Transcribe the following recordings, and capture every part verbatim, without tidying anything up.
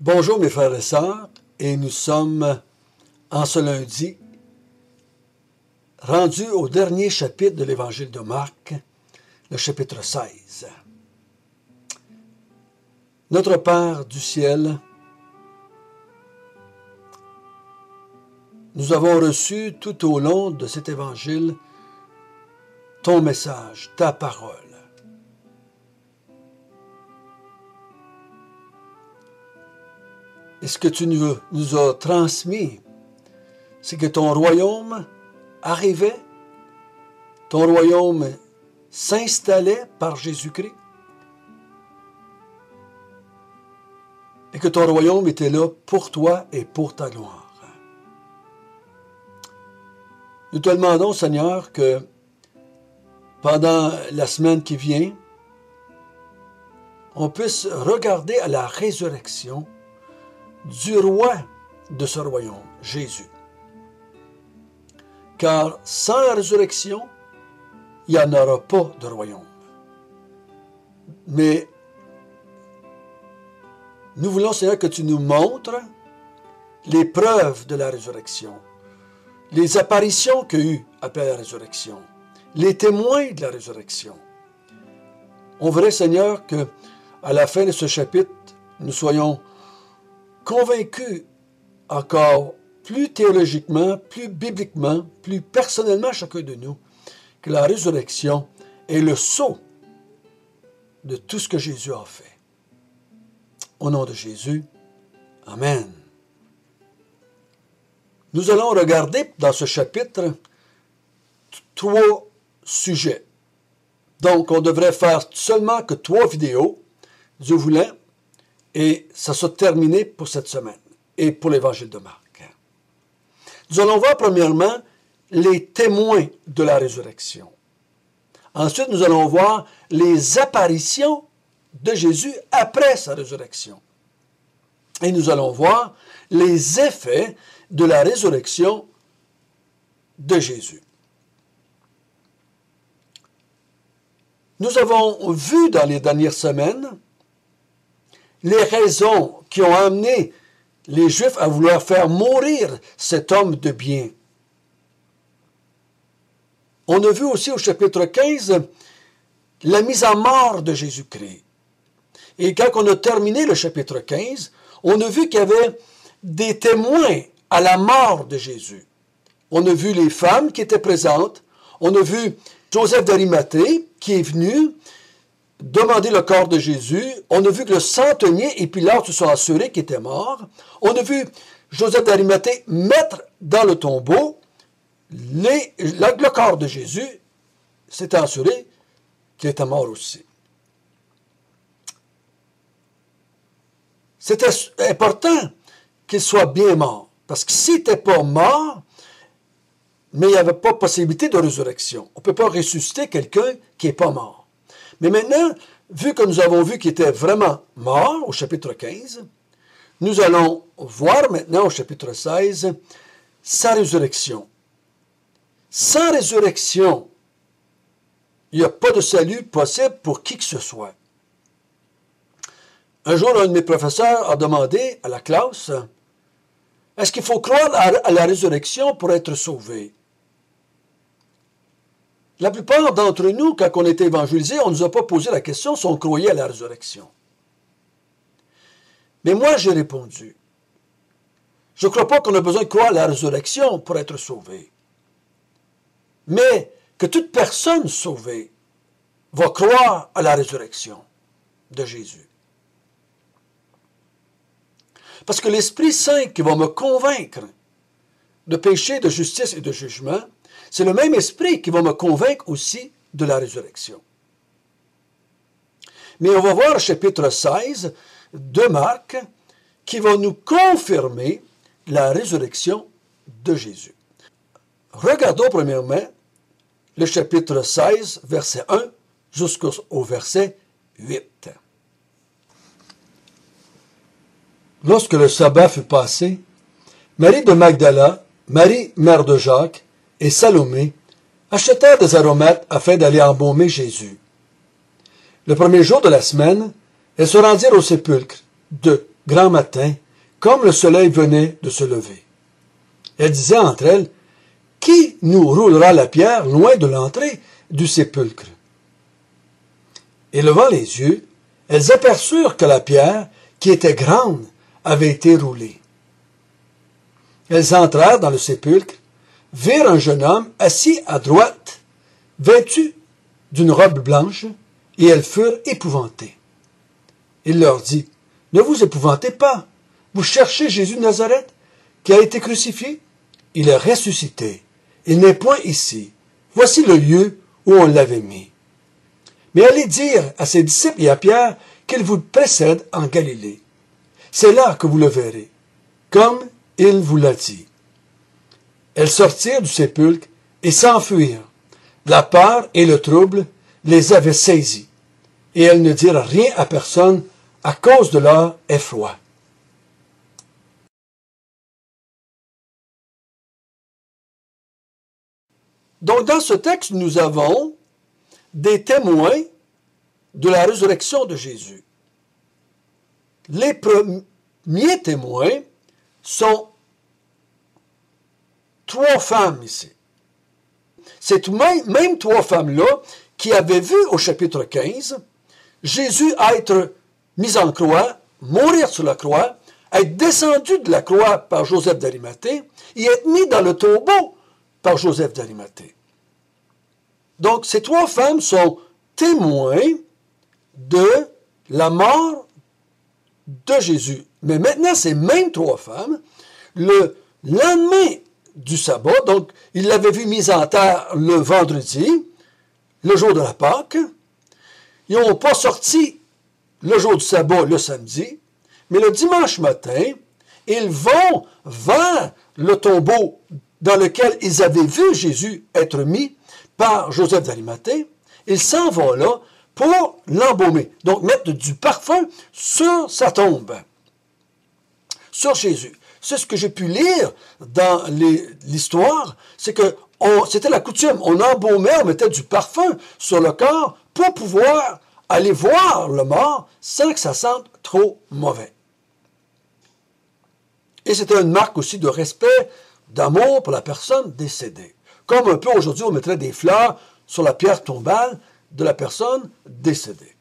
Bonjour mes frères et sœurs, et nous sommes en ce lundi rendus au dernier chapitre de l'Évangile de Marc, le chapitre seize. Notre Père du ciel, nous avons reçu tout au long de cet Évangile ton message, ta parole. Et ce que tu nous, nous as transmis, c'est que ton royaume arrivait, ton royaume s'installait par Jésus-Christ, et que ton royaume était là pour toi et pour ta gloire. Nous te demandons, Seigneur, que pendant la semaine qui vient, on puisse regarder à la résurrection du roi de ce royaume, Jésus. Car sans la résurrection, il n'y en aura pas de royaume. Mais nous voulons, Seigneur, que tu nous montres les preuves de la résurrection, les apparitions qu'il y a eu après la résurrection, les témoins de la résurrection. On voudrait, Seigneur, que à la fin de ce chapitre, nous soyons convaincus encore plus théologiquement, plus bibliquement, plus personnellement chacun de nous, que la résurrection est le sceau de tout ce que Jésus a fait. Au nom de Jésus, Amen. Nous allons regarder dans ce chapitre trois sujets. Donc, on devrait faire seulement que trois vidéos, Dieu voulant, et ça sera terminé pour cette semaine et pour l'Évangile de Marc. Nous allons voir premièrement les témoins de la résurrection. Ensuite, nous allons voir les apparitions de Jésus après sa résurrection. Et nous allons voir les effets de la résurrection de Jésus. Nous avons vu dans les dernières semaines les raisons qui ont amené les Juifs à vouloir faire mourir cet homme de bien. On a vu aussi au chapitre quinze la mise à mort de Jésus-Christ. Et quand on a terminé le chapitre quinze, on a vu qu'il y avait des témoins à la mort de Jésus. On a vu les femmes qui étaient présentes. On a vu Joseph d'Arimathée qui est venu demander le corps de Jésus. On a vu que le centenier et Pilate se sont assurés qu'il était mort. On a vu Joseph d'Arimathée mettre dans le tombeau les, le, le corps de Jésus. S'est assuré qu'il était mort aussi. C'était important qu'il soit bien mort. Parce que s'il n'était pas mort, mais il n'y avait pas possibilité de résurrection. On ne peut pas ressusciter quelqu'un qui n'est pas mort. Mais maintenant, vu que nous avons vu qu'il était vraiment mort au chapitre quinze, nous allons voir maintenant au chapitre seize sa résurrection. Sans résurrection, il n'y a pas de salut possible pour qui que ce soit. Un jour, un de mes professeurs a demandé à la classe, est-ce qu'il faut croire à la résurrection pour être sauvé? La plupart d'entre nous, quand on était évangélisés, on ne nous a pas posé la question si on croyait à la résurrection. Mais moi, j'ai répondu, je ne crois pas qu'on a besoin de croire à la résurrection pour être sauvé. Mais que toute personne sauvée va croire à la résurrection de Jésus. Parce que l'Esprit Saint qui va me convaincre de péché, de justice et de jugement, c'est le même esprit qui va me convaincre aussi de la résurrection. Mais on va voir au chapitre seize de Marc qui va nous confirmer la résurrection de Jésus. Regardons premièrement le chapitre seize, verset un jusqu'au verset huit. Lorsque le sabbat fut passé, Marie de Magdala, Marie, mère de Jacques, et Salomé achetèrent des aromates afin d'aller embaumer Jésus. Le premier jour de la semaine, elles se rendirent au sépulcre de grand matin, comme le soleil venait de se lever. Elles disaient entre elles, « Qui nous roulera la pierre loin de l'entrée du sépulcre ?» Et levant les yeux, elles aperçurent que la pierre, qui était grande, avait été roulée. Elles entrèrent dans le sépulcre, virent un jeune homme assis à droite, vêtu d'une robe blanche, et elles furent épouvantées. Il leur dit, « Ne vous épouvantez pas, vous cherchez Jésus de Nazareth, qui a été crucifié. Il est ressuscité, il n'est point ici. Voici le lieu où on l'avait mis. Mais allez dire à ses disciples et à Pierre qu'il vous précède en Galilée. C'est là que vous le verrez, comme il vous l'a dit. » Elles sortirent du sépulcre et s'enfuirent. La peur et le trouble les avaient saisies, et elles ne dirent rien à personne à cause de leur effroi. Donc, dans ce texte, nous avons des témoins de la résurrection de Jésus. Les premiers témoins sont trois femmes ici. C'est même, même trois femmes-là qui avaient vu au chapitre quinze Jésus être mis en croix, mourir sur la croix, être descendu de la croix par Joseph d'Arimathée et être mis dans le tombeau par Joseph d'Arimathée. Donc, ces trois femmes sont témoins de la mort de Jésus. Mais maintenant, ces mêmes trois femmes, le lendemain du sabbat, donc ils l'avaient vu mise en terre le vendredi, le jour de la Pâque, ils n'ont pas sorti le jour du sabbat le samedi, mais le dimanche matin, ils vont vers le tombeau dans lequel ils avaient vu Jésus être mis par Joseph d'Arimathée. Ils s'en vont là pour l'embaumer, donc mettre du parfum sur sa tombe, sur Jésus. C'est ce que j'ai pu lire dans l'histoire, c'est que c'était la coutume, on embaumait, on mettait du parfum sur le corps pour pouvoir aller voir le mort sans que ça sente trop mauvais. Et c'était une marque aussi de respect, d'amour pour la personne décédée. Comme un peu aujourd'hui, on mettrait des fleurs sur la pierre tombale de la personne décédée.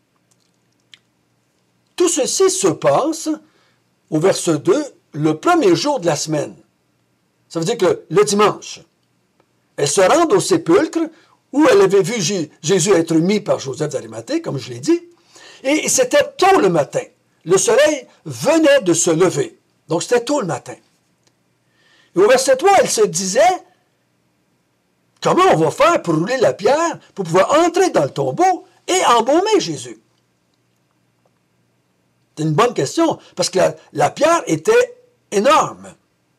Tout ceci se passe au verset deux, le premier jour de la semaine. Ça veut dire que le dimanche, elles se rendent au sépulcre où elle avait vu Jésus être mis par Joseph d'Arimathée, comme je l'ai dit, et c'était tôt le matin. Le soleil venait de se lever. Donc, c'était tôt le matin. Et au verset trois, elle se disait, comment on va faire pour rouler la pierre, pour pouvoir entrer dans le tombeau et embaumer Jésus? C'est une bonne question, parce que la, la pierre était énorme.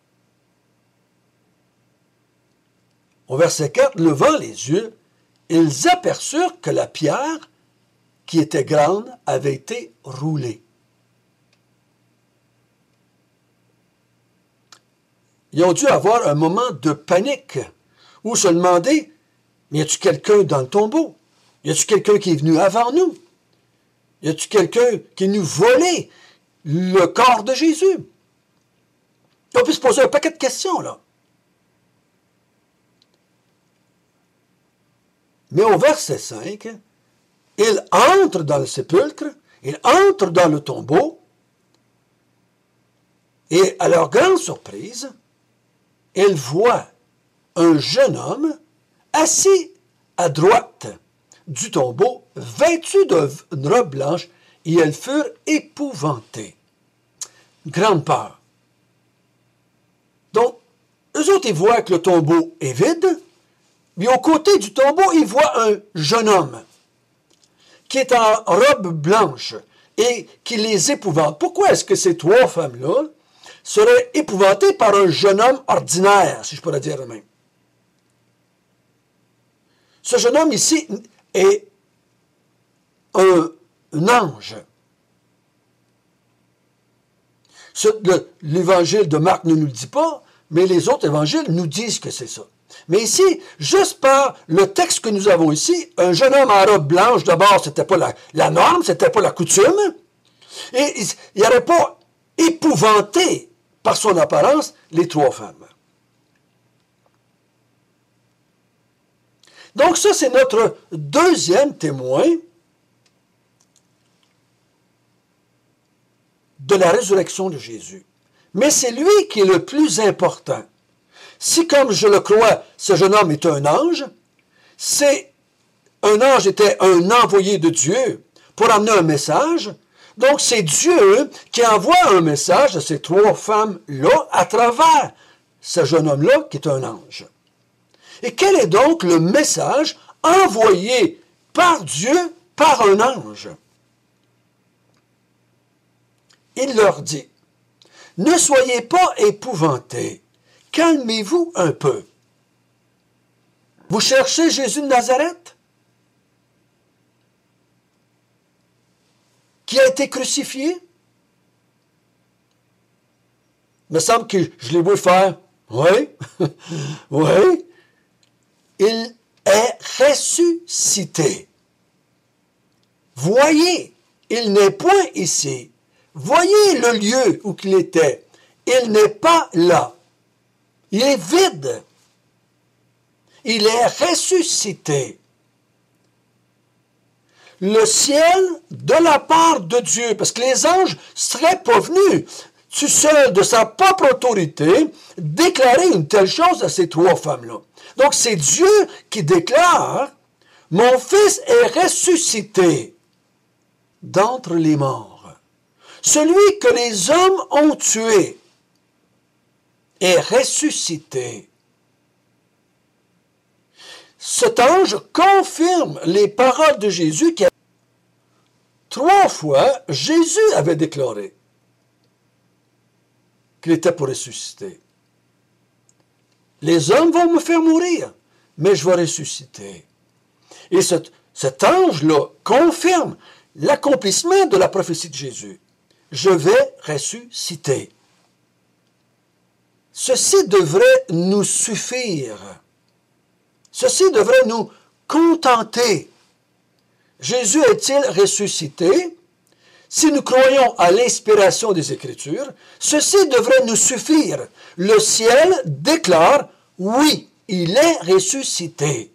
Au verset quatre, levant les yeux, ils aperçurent que la pierre, qui était grande, avait été roulée. Ils ont dû avoir un moment de panique, où se demander, y a-t-il quelqu'un dans le tombeau? Y a-t-il quelqu'un qui est venu avant nous? Y a-t-il quelqu'un qui est venu voler le corps de Jésus? On peut se poser un paquet de questions, là. Mais au verset cinq, il entre dans le sépulcre, il entre dans le tombeau, et à leur grande surprise, ils voient un jeune homme assis à droite du tombeau, vêtu d'une robe blanche, et elles furent épouvantées. Grande peur. Donc, eux autres, ils voient que le tombeau est vide, mais au côté du tombeau, ils voient un jeune homme qui est en robe blanche et qui les épouvante. Pourquoi est-ce que ces trois femmes-là seraient épouvantées par un jeune homme ordinaire, si je pourrais dire même? Ce jeune homme ici est un, un ange. L'évangile de Marc ne nous le dit pas, mais les autres évangiles nous disent que c'est ça. Mais ici, juste par le texte que nous avons ici, un jeune homme en robe blanche, d'abord, ce n'était pas la, la norme, ce n'était pas la coutume. Et il n'aurait pas épouvanté par son apparence les trois femmes. Donc ça, c'est notre deuxième témoin de la résurrection de Jésus. Mais c'est lui qui est le plus important. Si, comme je le crois, ce jeune homme est un ange, c'est un ange était un envoyé de Dieu pour amener un message. Donc, c'est Dieu qui envoie un message à ces trois femmes-là à travers ce jeune homme-là qui est un ange. Et quel est donc le message envoyé par Dieu par un ange? Il leur dit, « Ne soyez pas épouvantés, calmez-vous un peu. Vous cherchez Jésus de Nazareth, qui a été crucifié? » Il me semble que je l'ai vu faire. Oui, oui. Il est ressuscité. Voyez, il n'est point ici. Voyez le lieu où il était. Il n'est pas là. Il est vide. Il est ressuscité. Le ciel, de la part de Dieu, parce que les anges ne seraient pas venus, tout seul, de sa propre autorité, déclarer une telle chose à ces trois femmes-là. Donc, c'est Dieu qui déclare, « Mon fils est ressuscité d'entre les morts. Celui que les hommes ont tué est ressuscité. » Cet ange confirme les paroles de Jésus qui, trois fois, Jésus avait déclaré qu'il était pour ressusciter. Les hommes vont me faire mourir, mais je vais ressusciter. Et cet, cet ange-là confirme l'accomplissement de la prophétie de Jésus. Je vais ressusciter. Ceci devrait nous suffire. Ceci devrait nous contenter. Jésus est-il ressuscité? Si nous croyons à l'inspiration des Écritures, ceci devrait nous suffire. Le ciel déclare, oui, il est ressuscité.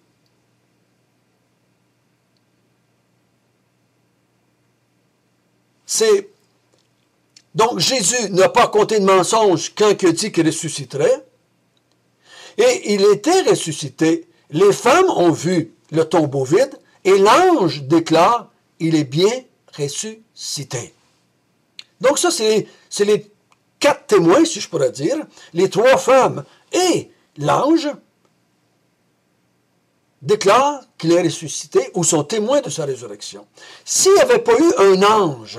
C'est donc Jésus n'a pas compté de mensonge quand il dit qu'il ressusciterait. Et il était ressuscité. Les femmes ont vu le tombeau vide et l'ange déclare, il est bien ressuscité. Donc ça, c'est les, les quatre témoins, si je pourrais dire, les trois femmes et l'ange déclarent qu'il est ressuscité ou sont témoins de sa résurrection. S'il n'y avait pas eu un ange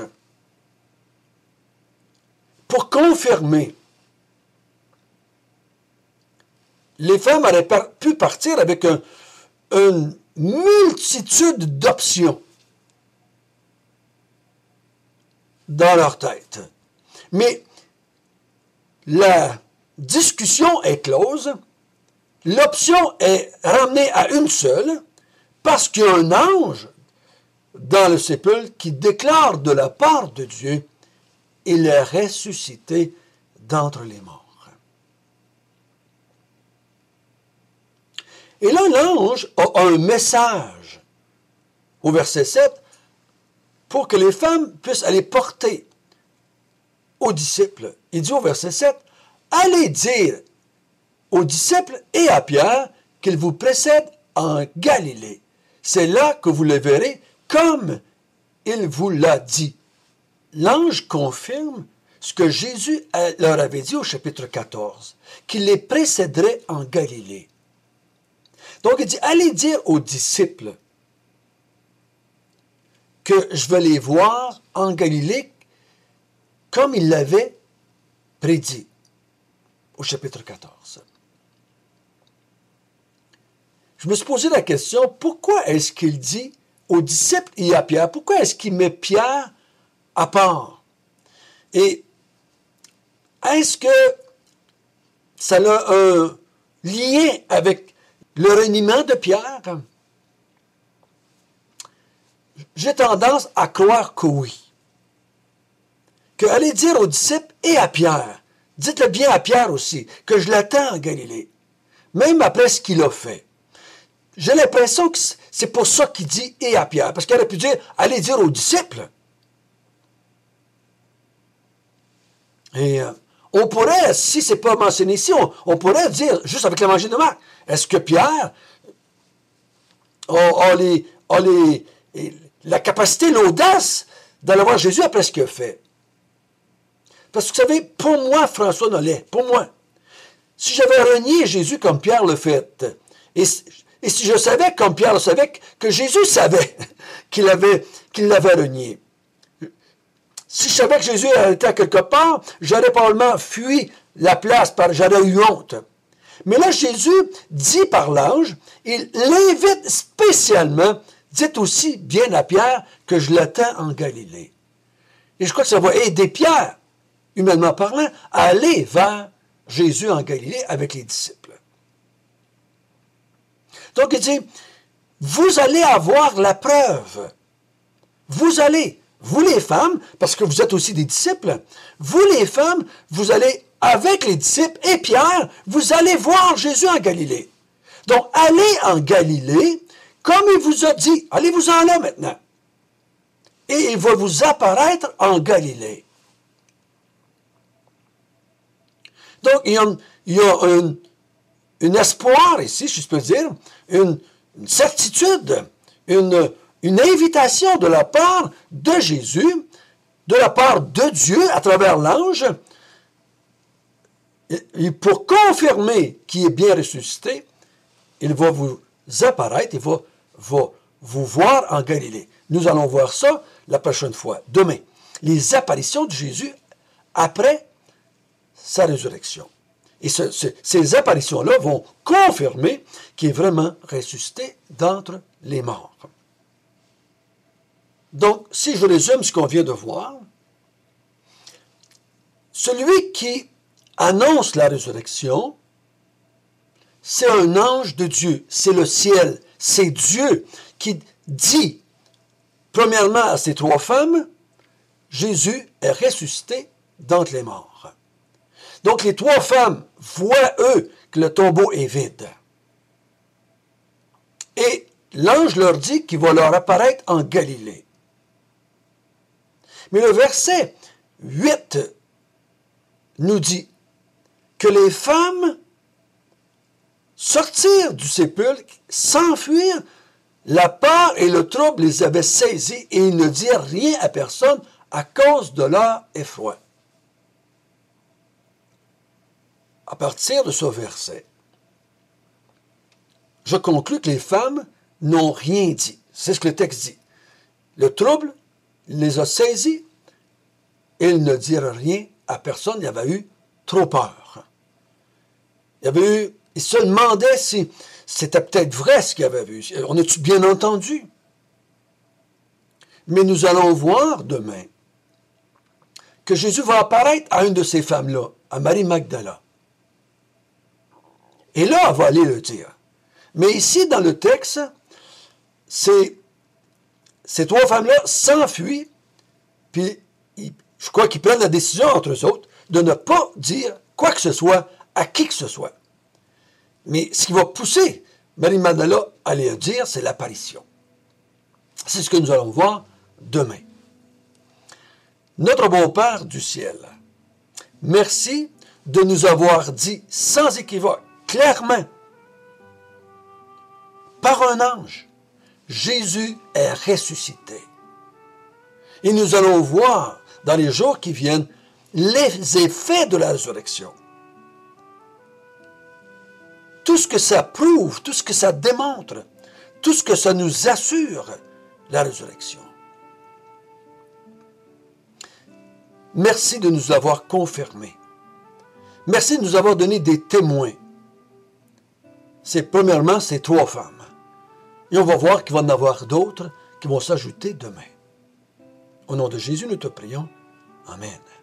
pour confirmer, les femmes auraient pu partir avec un, une multitude d'options dans leur tête. Mais la discussion est close, l'option est ramenée à une seule, parce qu'il y a un ange dans le sépulcre qui déclare de la part de Dieu, il est ressuscité d'entre les morts. Et là, l'ange a un message au verset sept pour que les femmes puissent aller porter aux disciples. Il dit au verset sept, « Allez dire aux disciples et à Pierre qu'ils vous précèdent en Galilée. C'est là que vous le verrez comme il vous l'a dit. » L'ange confirme ce que Jésus leur avait dit au chapitre quatorze, qu'il les précéderait en Galilée. Donc il dit, allez dire aux disciples que je vais les voir en Galilée comme il l'avait prédit au chapitre quatorze. Je me suis posé la question, pourquoi est-ce qu'il dit aux disciples et à Pierre, pourquoi est-ce qu'il met Pierre à part? Et est-ce que ça a un lien avec le reniement de Pierre? J'ai tendance à croire que oui. que allez dire aux disciples et à Pierre, dites-le bien à Pierre aussi, que je l'attends en Galilée, même après ce qu'il a fait. J'ai l'impression que c'est pour ça qu'il dit et à Pierre, parce qu'il aurait pu dire, allez dire aux disciples. Et euh, on pourrait, si ce n'est pas mentionné ici, on, on pourrait dire, juste avec l'évangile de Marc, est-ce que Pierre a, a, les, a les, la capacité, l'audace d'aller voir Jésus après ce qu'il a fait? Parce que vous savez, pour moi, François Nollet, pour moi, si j'avais renié Jésus comme Pierre le fait, et, et si je savais comme Pierre le savait, que Jésus savait qu'il avait, qu'il l'avait renié, si je savais que Jésus était à quelque part, j'aurais probablement fui la place, j'aurais eu honte. Mais là, Jésus dit par l'ange, il l'invite spécialement, dites aussi bien à Pierre que je l'attends en Galilée. Et je crois que ça va aider Pierre, humainement parlant, à aller vers Jésus en Galilée avec les disciples. Donc il dit, vous allez avoir la preuve. Vous allez, vous les femmes, parce que vous êtes aussi des disciples, vous les femmes, vous allez avec les disciples et Pierre, vous allez voir Jésus en Galilée. Donc allez en Galilée, comme il vous a dit, allez-vous-en là maintenant. Et il va vous apparaître en Galilée. Donc, il y a, il y a un, un espoir ici, si je peux dire, une, une certitude, une, une invitation de la part de Jésus, de la part de Dieu à travers l'ange, et, et pour confirmer qu'il est bien ressuscité, il va vous apparaître, il va, va vous voir en Galilée. Nous allons voir ça la prochaine fois, demain. Les apparitions de Jésus après sa résurrection. Et ce, ce, ces apparitions-là vont confirmer qu'il est vraiment ressuscité d'entre les morts. Donc, si je résume ce qu'on vient de voir, celui qui annonce la résurrection, c'est un ange de Dieu, c'est le ciel, c'est Dieu qui dit, premièrement à ces trois femmes, Jésus est ressuscité d'entre les morts. Donc, les trois femmes voient, eux, que le tombeau est vide. Et l'ange leur dit qu'il va leur apparaître en Galilée. Mais le verset huit nous dit que les femmes sortirent du sépulcre, s'enfuirent, la peur et le trouble les avaient saisis et ils ne dirent rien à personne à cause de leur effroi. À partir de ce verset, je conclus que les femmes n'ont rien dit. C'est ce que le texte dit. Le trouble les a saisis et ils ne dirent rien à personne. Il y avait eu trop peur. Il y avait eu, ils se demandaient si c'était peut-être vrai ce qu'il y avait vu. On a-tu bien entendu? Mais nous allons voir demain que Jésus va apparaître à une de ces femmes-là, à Marie Magdala. Et là, elle va aller le dire. Mais ici, dans le texte, c'est, ces trois femmes-là s'enfuient, puis ils, je crois qu'ils prennent la décision entre eux autres de ne pas dire quoi que ce soit à qui que ce soit. Mais ce qui va pousser Marie Magdala à aller dire, c'est l'apparition. C'est ce que nous allons voir demain. Notre bon Père du ciel, merci de nous avoir dit sans équivoque, clairement, par un ange, Jésus est ressuscité. Et nous allons voir dans les jours qui viennent les effets de la résurrection. Tout ce que ça prouve, tout ce que ça démontre, tout ce que ça nous assure, la résurrection. Merci de nous avoir confirmés. Merci de nous avoir donné des témoins. C'est premièrement ces trois femmes. Et on va voir qu'il va y en avoir d'autres qui vont s'ajouter demain. Au nom de Jésus, nous te prions. Amen.